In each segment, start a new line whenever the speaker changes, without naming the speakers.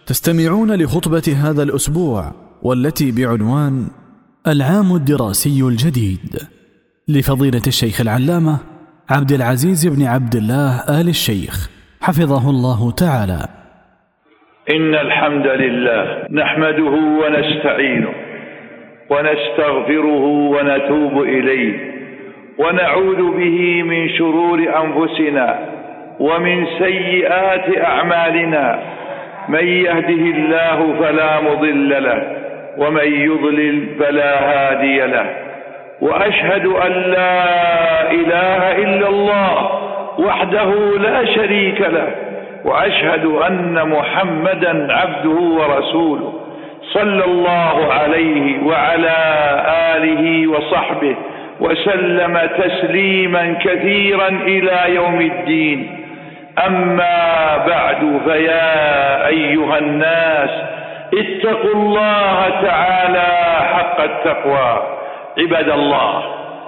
تستمعون لخطبة هذا الأسبوع والتي بعنوان العام الدراسي الجديد لفضيلة الشيخ العلامة عبد العزيز بن عبد الله آل الشيخ حفظه الله تعالى.
إن الحمد لله نحمده ونستعينه ونستغفره ونتوب إليه ونعوذ به من شرور أنفسنا ومن سيئات أعمالنا، من يهده الله فلا مضل له ومن يضلل فلا هادي له، وأشهد أن لا إله إلا الله وحده لا شريك له، وأشهد أن محمدا عبده ورسوله صلى الله عليه وعلى آله وصحبه وسلم تسليما كثيرا إلى يوم الدين. أما بعد، فيا أيها الناس اتقوا الله تعالى حق التقوى. عباد الله،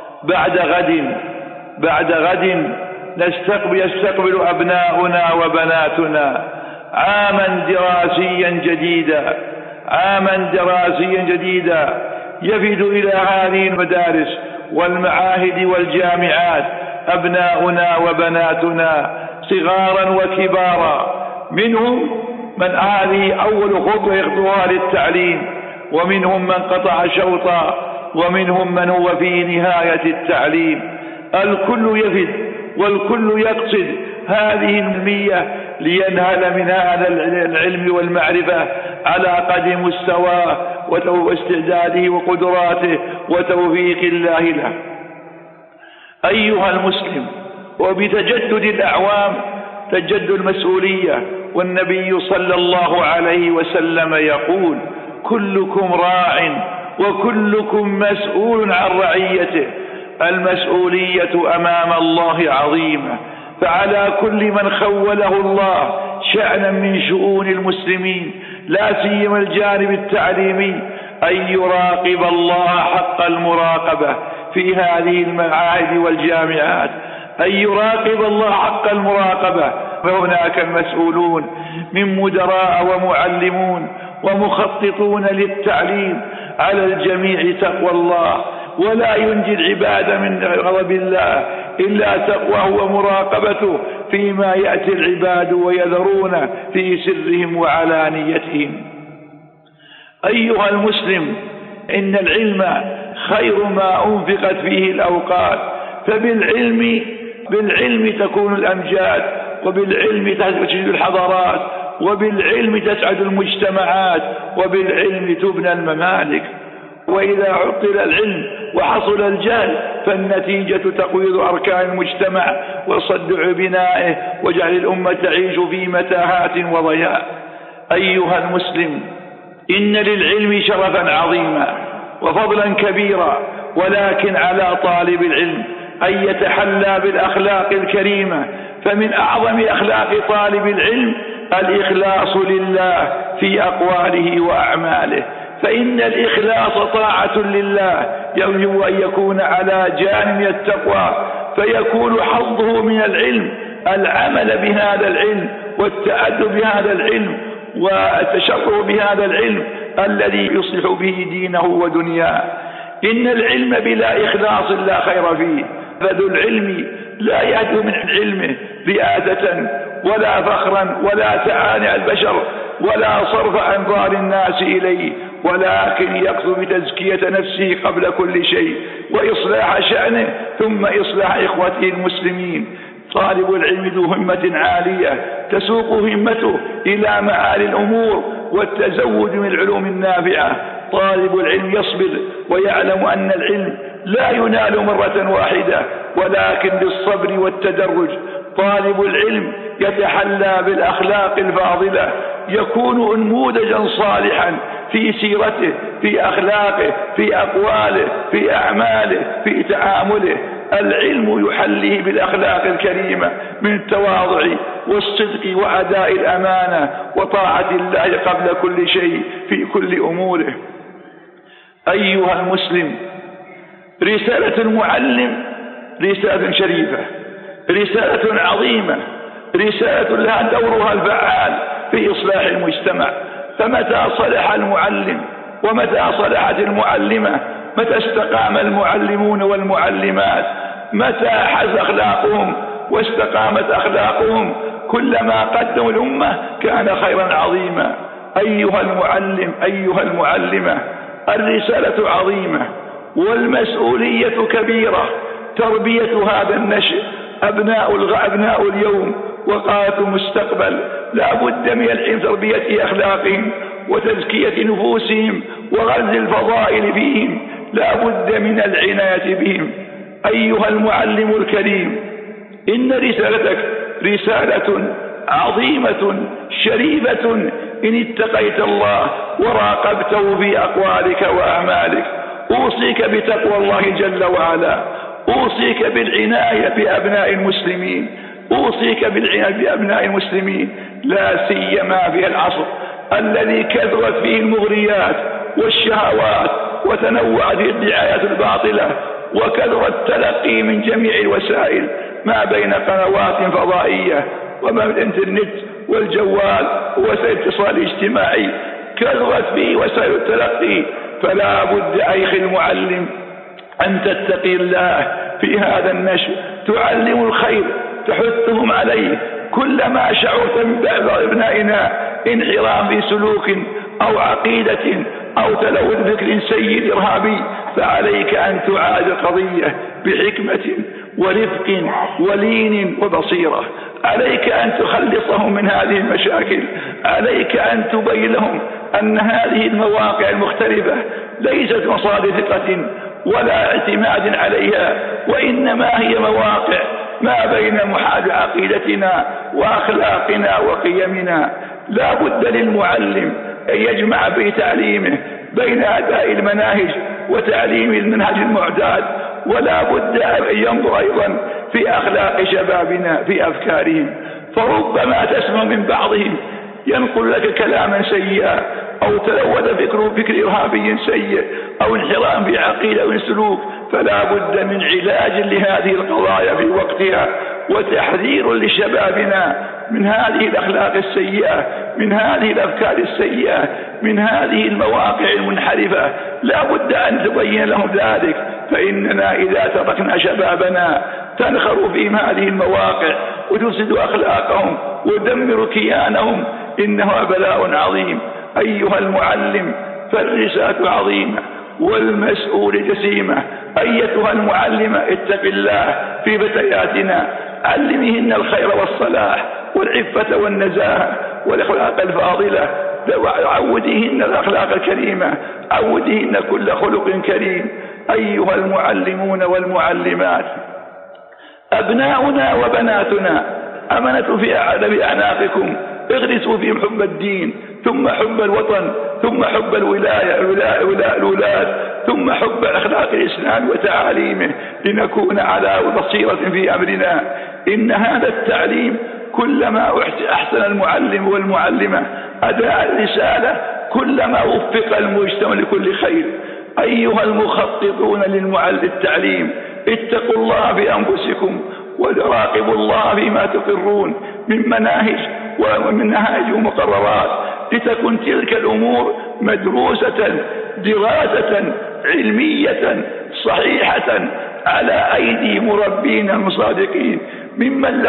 بعد غد يستقبل أبناؤنا وبناتنا عاما دراسيا جديدا يفد إلى هذه المدارس والمعاهد والجامعات أبناؤنا وبناتنا صغارا وكبارا، منهم من هذه أول خطوة يخطوها للتعليم، ومنهم من قطع شوطا، ومنهم من هو في نهاية التعليم. الكل يفد والكل يقصد هذه المية لينهل من هذا العلم والمعرفة على قدر مستواه واستعداده وقدراته وتوفيق الله له. أيها المسلم، وبتجدد الأعوام تجدد المسؤولية، والنبي صلى الله عليه وسلم يقول: كلكم راع وكلكم مسؤول عن رعيته. المسؤولية أمام الله عظيمة، فعلى كل من خوله الله شأنا من شؤون المسلمين، لا سيما الجانب التعليمي، أن يراقب الله حق المراقبة في هذه المعاهد والجامعات، أن يراقب الله حق المراقبة. فهناك المسؤولون من مدراء ومعلمون ومخططون للتعليم، على الجميع تقوى الله، ولا ينجي العباد من غضب الله إلا تقواه ومراقبته فيما يأتي العباد ويذرون في سرهم وعلانيتهم. أيها المسلم، إن العلم خير ما أنفقت فيه الأوقات، بالعلم تكون الأمجاد، وبالعلم تسعد الحضارات، وبالعلم تسعد المجتمعات، وبالعلم تبنى الممالك. وإذا عطل العلم وحصل الجهل فالنتيجة تقويض أركان المجتمع وصدع بنائه وجعل الأمة تعيش في متاهات وضياع. أيها المسلم، إن للعلم شرفا عظيما وفضلا كبيرا، ولكن على طالب العلم أن يتحلى بالأخلاق الكريمة. فمن أعظم أخلاق طالب العلم الإخلاص لله في أقواله وأعماله، فإن الإخلاص طاعة لله، يجب أن يكون على جانب التقوى، فيكون حظه من العلم العمل بهذا العلم والتأدب بهذا العلم والتشرع بهذا العلم الذي يصلح به دينه ودنياه. إن العلم بلا إخلاص لا خير فيه، فذو العلم لا يهدو من علمه رئاسة ولا فخرا ولا تعاني البشر ولا صرف أنظار الناس إليه، ولكن يقصد بتزكية نفسه قبل كل شيء وإصلاح شأنه ثم إصلاح إخوته المسلمين. طالب العلم ذو همة عالية تسوق همته إلى معالي الأمور والتزود من العلوم النافعة. طالب العلم يصبر ويعلم أن العلم لا ينال مرة واحدة، ولكن بالصبر والتدرج. طالب العلم يتحلى بالأخلاق الفاضلة، يكون نموذجا صالحا في سيرته، في أخلاقه، في أقواله، في أعماله، في تعامله. العلم يحليه بالأخلاق الكريمة من التواضع والصدق وأداء الأمانة وطاعة الله قبل كل شيء في كل أموره. أيها المسلم، رسالة المعلم رسالة شريفة، رسالة عظيمة، رسالة لها دورها الفعال في إصلاح المجتمع فمتى صلح المعلم ومتى صلحت المعلمة، متى استقام المعلمون والمعلمات، متى حز أخلاقهم واستقامت أخلاقهم، كلما قدموا الأمة كان خيرا عظيما. أيها المعلم أيها المعلمة، الرسالة عظيمة والمسؤولية كبيرة. تربية هذا النشء أبناء اليوم وقادة المستقبل، لا بد من العلم تربية أخلاقهم وتزكية نفوسهم وغرز الفضائل فيهم، لا بد من العناية بهم. أيها المعلم الكريم، إن رسالتك رسالة عظيمة شريفة إن اتقيت الله وراقبته في أقوالك وأعمالك. أوصيك بتقوى الله جل وعلا، أوصيك بالعناية بأبناء المسلمين، أوصيك بالعناية بأبناء المسلمين، لا سيما في العصر الذي كثرت فيه المغريات والشهوات وتنوعت الدعايات الباطلة وكثر التلقي من جميع الوسائل ما بين قنوات فضائية وما من الانترنت والجوال ووسائل الاتصال الاجتماعي، كثرت فيه وسائل التلقي. فلا بد أيها المعلم أن تتقي الله في هذا النشء، تعلم الخير، تحثهم عليه. كلما شعرت من بعض أبنائنا انحراف في سلوك أو عقيدة أو تلوث فكر سيء إرهابي، فعليك أن تعالج القضية بحكمة ورفق ولين وبصيرة. عليك أن تخلصهم من هذه المشاكل، عليك أن تبين لهم أن هذه المواقع المختلفة ليست مصادر ثقة ولا اعتماد عليها، وإنما هي مواقع ما بين محال عقيدتنا وأخلاقنا وقيمنا. لا بد للمعلم أن يجمع في تعليمه بين أداء المناهج وتعليم المنهج المعتاد، ولا بد أن ينظر أيضا في أخلاق شبابنا في أفكارهم. فربما تسمع من بعضهم ينقل لك كلاما سيئا أو تلوث فكر إرهابي سيء أو انحراف في عقيدة أو سلوك، فلا بد من علاج لهذه القضايا في وقتها وتحذير لشبابنا من هذه الأخلاق السيئة، من هذه الأفكار السيئة، من هذه المواقع المنحرفة. لا بد أن تبين لهم ذلك، فإننا إذا تركنا شبابنا تنخر فيهم هذه المواقع وتفسد أخلاقهم وتدمر كيانهم، إنه بلاء عظيم. أيها المعلم، فالرسالة عظيمة والمسؤول جسيمة. أيتها المعلمة، اتق الله في فتياتنا، علمهن الخير والصلاح والعفة والنزاهة والأخلاق الفاضلة، عوديهن الأخلاق الكريمة، عوديهن كل خلق كريم. أيها المعلمون والمعلمات، أبناؤنا وبناتنا أمنة في أعناقكم، اغرسوا فيهم حب الدين، ثم حب الوطن، ثم حب الولاة، ثم حب أخلاق الإسلام وتعاليمه، لنكون على بصيرة في أمرنا. إن هذا التعليم كلما أحسن المعلم والمعلمة أداء الرسالة كلما وفق المجتمع لكل خير. أيها المخططون للتعليم، اتقوا الله بأنفسكم وراقبوا الله فيما تقرون من مناهج ومقررات، لتكن تلك الأمور مدروسة دراسة علمية صحيحة على أيدي مربين المصادقين ممن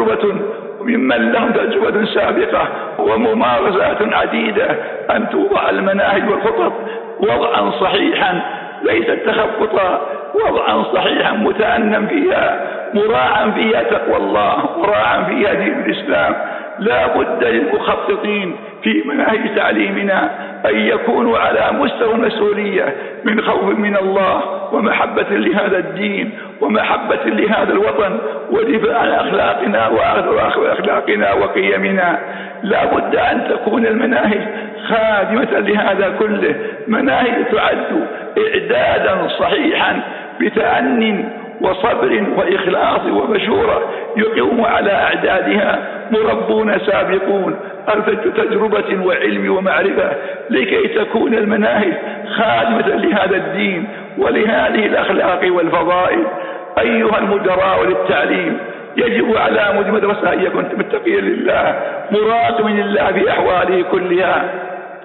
لهم تجربة سابقة وممارسات عديدة، أن توضع المناهج والخطط وضعا صحيحا ليس تخبطا، وضعا صحيحا متأنم فيها، مراعا فيها تقوى الله، مراعا فيها دين الإسلام. لا بد للمخططين في مناهج تعليمنا أن يكونوا على مستوى المسؤولية من خوف من الله ومحبة لهذا الدين ومحبة لهذا الوطن ودفاع عن أخلاقنا وأخلاقنا وقيمنا. لا بد أن تكون المناهج خادمة لهذا كله، مناهج تعد إعدادا صحيحا بتأني وصبر وإخلاص ومشورة، يقوم على أعدادها مربون سابقون أرثت تجربة وعلم ومعرفة، لكي تكون المناهج خادمة لهذا الدين ولهذه الأخلاق والفضائل. أيها المدراء للتعليم، يجب على مدرسة أن يكون متقيا لله، مراقبا لله في أحواله كلها،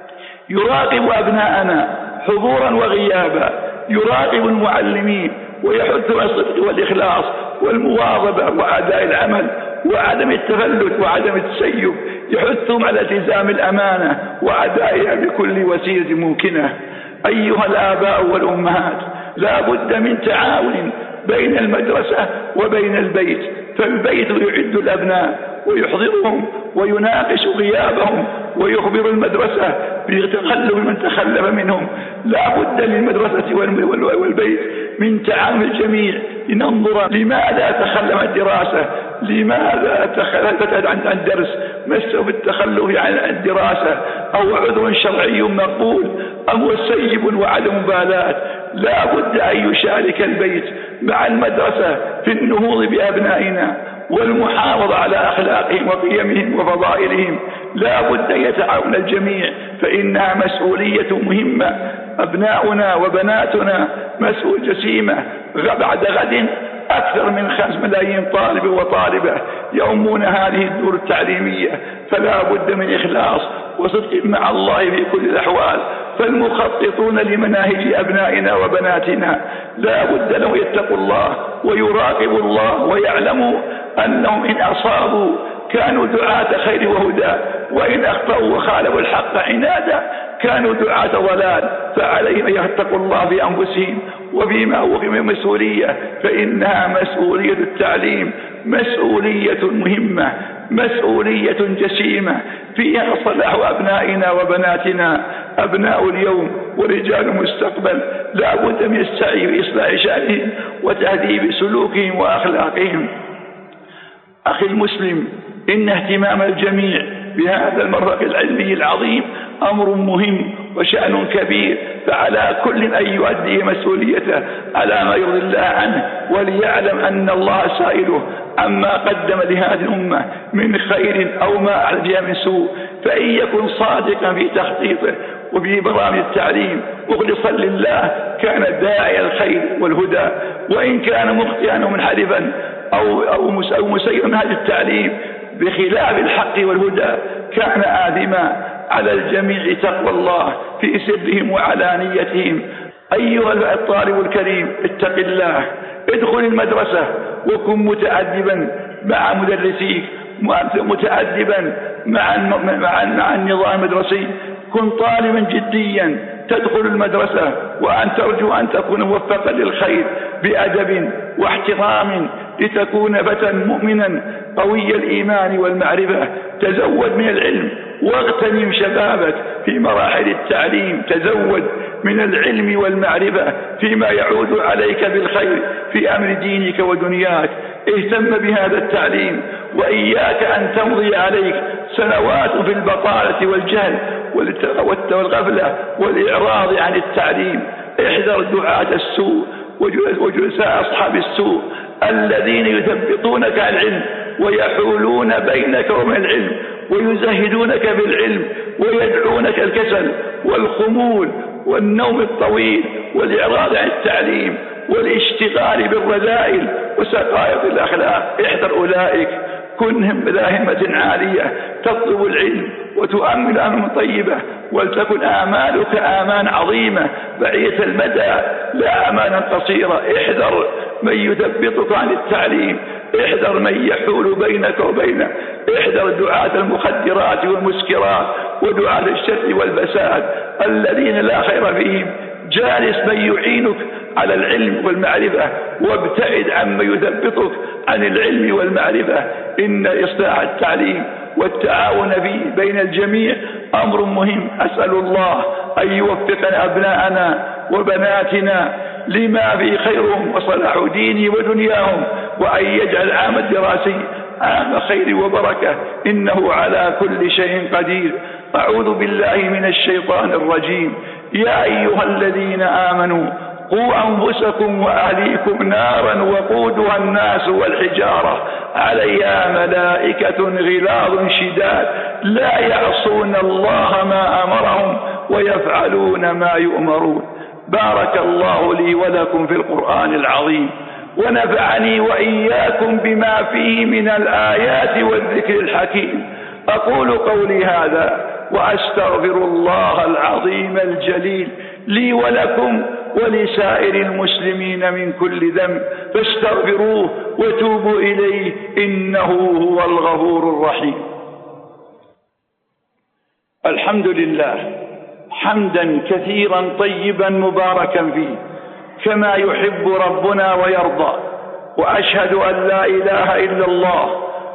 يراقب أبناءنا حضورا وغيابا، يراقب المعلمين ويحث على الصدق والإخلاص والمواظبة وأداء العمل وعدم التفلت وعدم التسيب، يحثهم على التزام الأمانة وأدائها بكل وسيلة ممكنة. أيها الآباء والأمهات، لا بد من تعاون بين المدرسة وبين البيت، فالبيت يعد الأبناء ويحضرهم ويناقش غيابهم ويخبر المدرسة بتخلف من تخلف منهم. لا بد للمدرسة والبيت من تعاون الجميع لننظر لماذا تخلف الدراسة، لماذا تخلفت عن الدرس، ما السبب التخلف عن الدراسة، أو عذر شرعي مقبول أم هو سيب وعدم مبالاة. لا بد أن يشارك البيت مع المدرسة في النهوض بأبنائنا والمحافظة على أخلاقهم وقيمهم وفضائلهم. لا بد أن يتعاون الجميع، فإنها مسؤولية مهمة. أبناؤنا وبناتنا مسؤولية جسيمة. بعد غد أكثر من 5 ملايين طالب وطالبة يؤمون هذه الدور التعليمية، فلا بد من إخلاص وصدق مع الله في كل الأحوال. فالمخططون لمناهج أبنائنا وبناتنا لا بد لهم يتقوا الله ويراقبوا الله ويعلموا أنهم إن أصابوا كانوا دعاة خير وهدى، وإن أخطأوا وخالفوا الحق عنادا كانوا دعاة ضلال. فعليهم أن يتقوا الله في أنفسهم وفيما هو مسؤولية، فإنها مسؤولية التعليم، مسؤولية مهمة، مسؤولية جسيمة فيها صلاح أبنائنا وبناتنا، أبناء اليوم ورجال المستقبل. لا بد من السعي في إصلاح شأنهم وتهذيب سلوكهم وأخلاقهم. أخي المسلم، إن اهتمام الجميع بهذا المرفق العلمي العظيم أمر مهم وشأن كبير، فعلى كل أن يؤدي مسؤوليته على ما يرضي الله عنه، وليعلم أن الله سائله عما قدم لهذه الأمة من خير أو ما أعلم من سوء. فإن يكن صادقا في تخطيطه وفي برامج التعليم مخلصا لله كان داعي الخير والهدى، وإن كان مخطئا ومنحرفا أو مسيرا هذا التعليم بخلاف الحق والهدى كان آثما. على الجميع تقوى الله في سرهم وعلانيتهم. أيها الطالب الكريم، اتق الله، ادخل المدرسة وكن متأدبا مع مدرسيك، متأدبا مع النظام المدرسي. كن طالبا جديا تدخل المدرسة وأن ترجو أن تكون موفقا للخير بأدب واحترام، لتكون فتى مؤمنا قوي الإيمان والمعرفة. تزود من العلم واغتنم شبابك في مراحل التعليم، تزود من العلم والمعرفة فيما يعود عليك بالخير في أمر دينك ودنياك. اهتم بهذا التعليم، وإياك أن تمضي عليك سنوات في البطالة والجهل والغفلة والإعراض عن التعليم. احذر دعاة السوء وجلساء أصحاب السوء الذين يثبطونك عن العلم ويحولون بينك وبين العلم ويزهدونك بالعلم ويدعونك الكسل والخمول والنوم الطويل والإعراض عن التعليم والاشتغال بالرذائل وسقائط الأخلاق. احذر أولئك. كن ذا همة عالية تطلب العلم وتؤمل أمر طيبة، ولتكن آمالك آمان عظيمة بعيدة المدى لا أمانا قصيرة. احذر من يثبطك عن التعليم، احذر من يحول بينك وبينه، احذر دعاة المخدرات والمسكرات ودعاة الشر والفساد الذين لا خير فيهم. جالس من يعينك على العلم والمعرفة، وابتعد عمن يثبطك عن العلم والمعرفة. إن إصلاح التعليم والتعاون فيه بين الجميع أمر مهم. أسأل الله أن يوفق أبناءنا وبناتنا لما فيه خيرهم وصلاح ديني ودنياهم، وأن يجعل العام الدراسي عام خير وبركة، إنه على كل شيء قدير. أعوذ بالله من الشيطان الرجيم. يا أيها الذين آمنوا قوا أنفسكم وأهليكم نارا وقودها الناس والحجارة عليها ملائكة غلاظ شداد لا يعصون الله ما أمرهم ويفعلون ما يؤمرون. بارك الله لي ولكم في القرآن العظيم، ونفعني وإياكم بما فيه من الآيات والذكر الحكيم. أقول قولي هذا وأستغفر الله العظيم الجليل لي ولكم ولسائر المسلمين من كل ذنب فاستغفروه وتوبوا إليه إنه هو الغفور الرحيم. الحمد لله حمدا كثيرا طيبا مباركا فيه كما يحب ربنا ويرضى، وأشهد أن لا إله إلا الله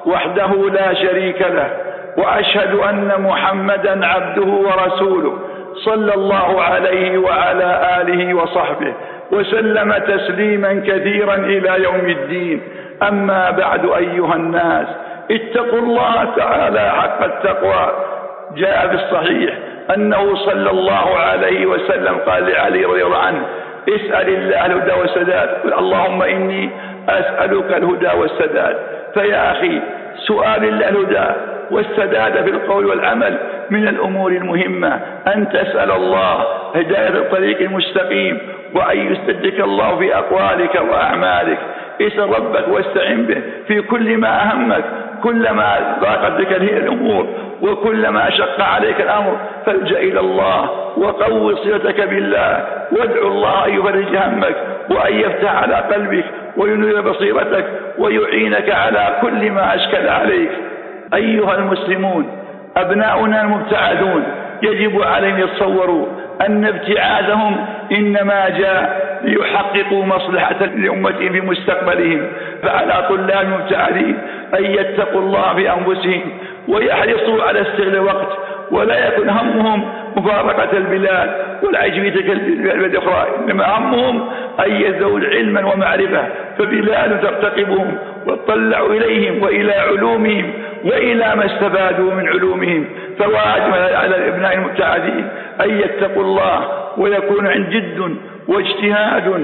وحده لا شريك له، وأشهد أن محمدا عبده ورسوله صلى الله عليه وعلى آله وصحبه وسلم تسليما كثيرا إلى يوم الدين. أما بعد أيها الناس، اتقوا الله تعالى حق التقوى. جاء في الصحيح أنه صلى الله عليه وسلم قال لعلي رضي الله عنه: اسأل الله الهدى والسداد، اللهم إني أسألك الهدى والسداد. فيا أخي، سؤال الله الهدى والسداد في القول والعمل من الأمور المهمة، أن تسأل الله هداية الطريق المستقيم، وأن يسددك الله في أقوالك وأعمالك. اسأل ربك واستعن به في كل ما أهمك، كلما ضاقت بك الأمور وكلما شق عليك الأمر فالجأ إلى الله وقوي صلتك بالله، وادعو الله أن يفرج همك وأن يفتح على قلبك وينير بصيرتك ويعينك على كل ما أشكل عليك. أيها المسلمون، أبناؤنا المبتعدون يجب عليهم يتصوروا أن ابتعادهم إنما جاء ليحققوا مصلحة لأمتهم في مستقبلهم. فعلى طلاب المبتعدين أن يتقوا الله في أنفسهم ويحرصوا على استغلال الوقت، ولا يكن همهم مفارقة البلاد والعيش في تلك البلاد الأخرى، إنما همهم أن يزدادوا علما ومعرفة، فبلاد ترتقبهم وتطلع إليهم وإلى علومهم وإلى ما استفادوا من علومهم. فواجب على الأبناء المبتعدين أن يتقوا الله ويكون عند جد واجتهاد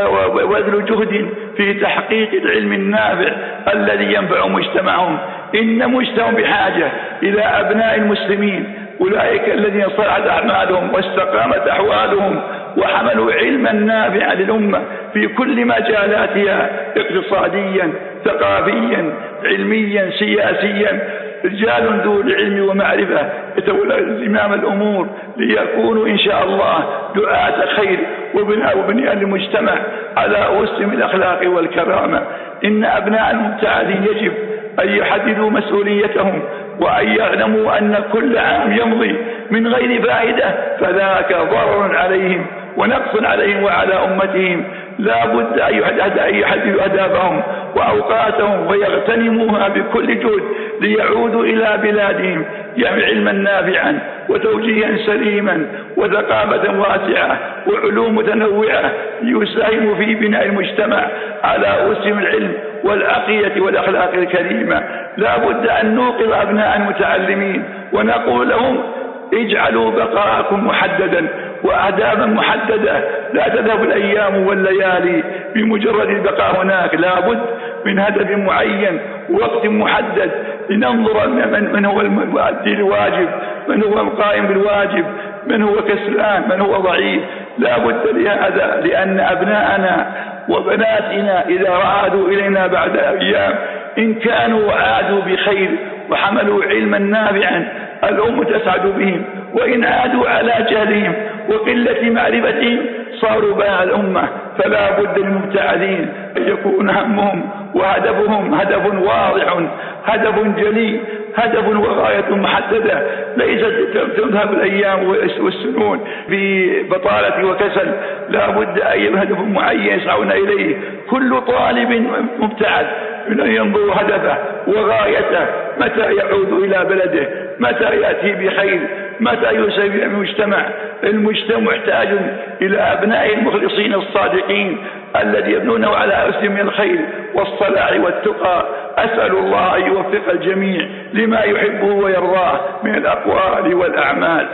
وبذل جهد في تحقيق العلم النافع الذي ينفع مجتمعهم. إن مجتمع بحاجة إلى أبناء المسلمين، أولئك الذين صلحت أعمالهم واستقامت أحوالهم وحملوا علما نافعا للأمة في كل مجالاتها، اقتصاديا ثقافيا علميا سياسيا. رجال ذو العلم ومعرفة يتولون زمام الأمور ليكونوا إن شاء الله دعاة خير وبناء للمجتمع على أسس الأخلاق والكرامة. إن أبناء المبتعدين يجب أن يحددوا مسؤوليتهم وأن يعلموا أن كل عام يمضي من غير فائدة فذاك ضرر عليهم ونقص عليهم وعلى أمتهم. لا بد أن يحددوا أهدافهم وأوقاتهم ويغتنموها بكل جهد ليعودوا إلى بلادهم علما نافعا وتوجيها سليما وثقافة واسعة وعلوم متنوعة ليساهموا في بناء المجتمع على أسس العلم والعقيدة والأخلاق الكريمة. لا بد أن نوقظ أبناء المتعلمين ونقول لهم: اجعلوا بقاءكم محددا وأهدافا محددة، لا تذهب الأيام والليالي بمجرد البقاء هناك. لا بد من هدف معين ووقت محدد لننظر من هو المؤدي الواجب، من هو القائم بالواجب، من هو كسلان، من هو ضعيف. لا بد لهذا، لأن أبناءنا وبناتنا إذا عادوا إلينا بعد أيام إن كانوا عادوا بخير وحملوا علما نافعا الأمة تسعد بهم، وإن عادوا على جهلهم وقلة معرفتهم صاروا بها الأمة. فلا بد للمبتعدين أن يكون همهم وهدفهم هدف واضح، هدف جلي، هدف وغاية محددة، ليست تذهب الأيام والسنون في بطالة وكسل. لا بد أن هدف معين يسعون إليه. كل طالب مبتعد ينظر هدفه وغايته، متى يعود إلى بلده، متى يأتي بخير، متى يساوي المجتمع. المجتمع محتاج إلى أبناء المخلصين الصادقين الذي يبنونه على أسس من الخير والصلاح والتقى. أسأل الله أن يوفق الجميع لما يحبه ويرضاه من الأقوال والأعمال.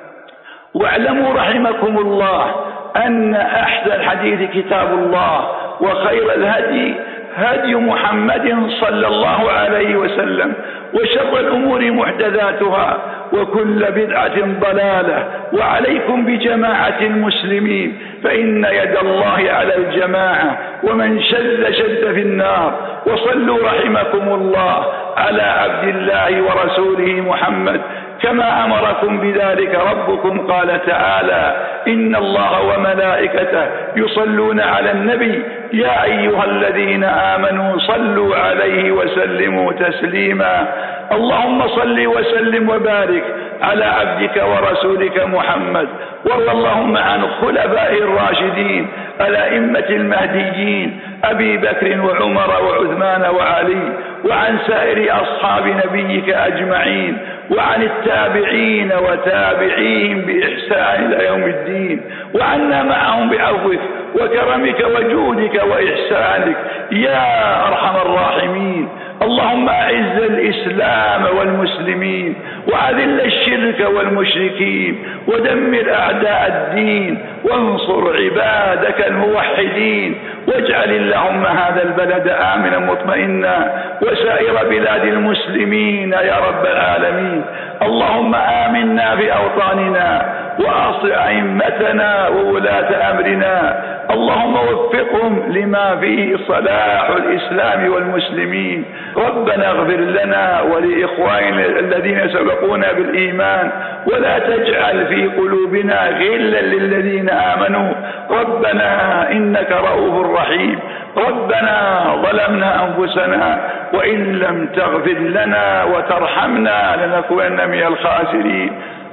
واعلموا رحمكم الله أن أحسن الحديث كتاب الله، وخير الهدي هدي محمد صلى الله عليه وسلم، وشر الأمور محدثاتها، وكل بدعة ضلالة. وعليكم بجماعة المسلمين، فإن يد الله على الجماعة، ومن شذ شذ في النار. وصلوا رحمكم الله على عبد الله ورسوله محمد كما أمركم بذلك ربكم. قال تعالى: إن الله وملائكته يصلون على النبي يا أيها الذين آمنوا صلوا عليه وسلموا تسليما. اللهم صل وسلم وبارك على عبدك ورسولك محمد، وارض اللهم عن خلفائه الراشدين الأئمة المهديين أبي بكر وعمر وعثمان وعلي، وعن سائر أصحاب نبيك أجمعين، وعن التابعين وتابعيهم بإحسان إلى يوم الدين، وعنا معهم بعفوك وكرمك وجودك وإحسانك يا أرحم الراحمين. اللهم أعز الإسلام والمسلمين، وأذل الشرك والمشركين، ودمر أعداء الدين، وانصر عبادك الموحدين، واجعل اللهم هذا البلد آمنا مطمئنا، وسائر بلاد المسلمين يا رب العالمين. اللهم آمنا في أوطاننا، وأصل أئمتنا وولاة أمرنا، اللهم وفقهم لما فيه صلاح الإسلام والمسلمين. ربنا اغفر لنا ولإخواننا الذين سبقونا بالإيمان، ولا تجعل في قلوبنا غلا للذين آمنوا. ربنا إنك رؤوف رحيم. ربنا ظلمنا أنفسنا، وإن لم تغفر لنا وترحمنا لنكونن من الخاسرين.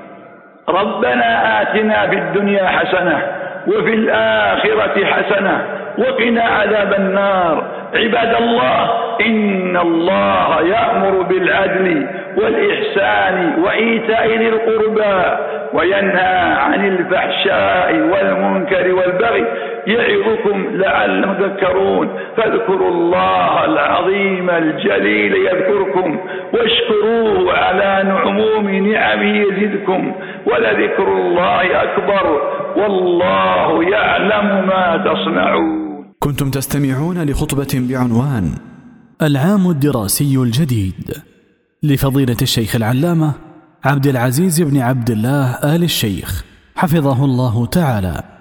ربنا آتنا في الدنيا حسنة وفي الآخرة حسنة وقنا عذاب النار. عباد الله، إن الله يأمر بالعدل والإحسان وإيتاء ذي القربى، وينهى عن الفحشاء والمنكر والبغي، يعظكم لعلكم تذكرون. فاذكروا الله العظيم الجليل يذكركم، واشكروه على عموم نعمه يزدكم، ولذكر الله أكبر، والله يعلم ما تصنعون.
كنتم تستمعون لخطبة بعنوان العام الدراسي الجديد لفضيلة الشيخ العلامة عبد العزيز بن عبد الله آل الشيخ حفظه الله تعالى.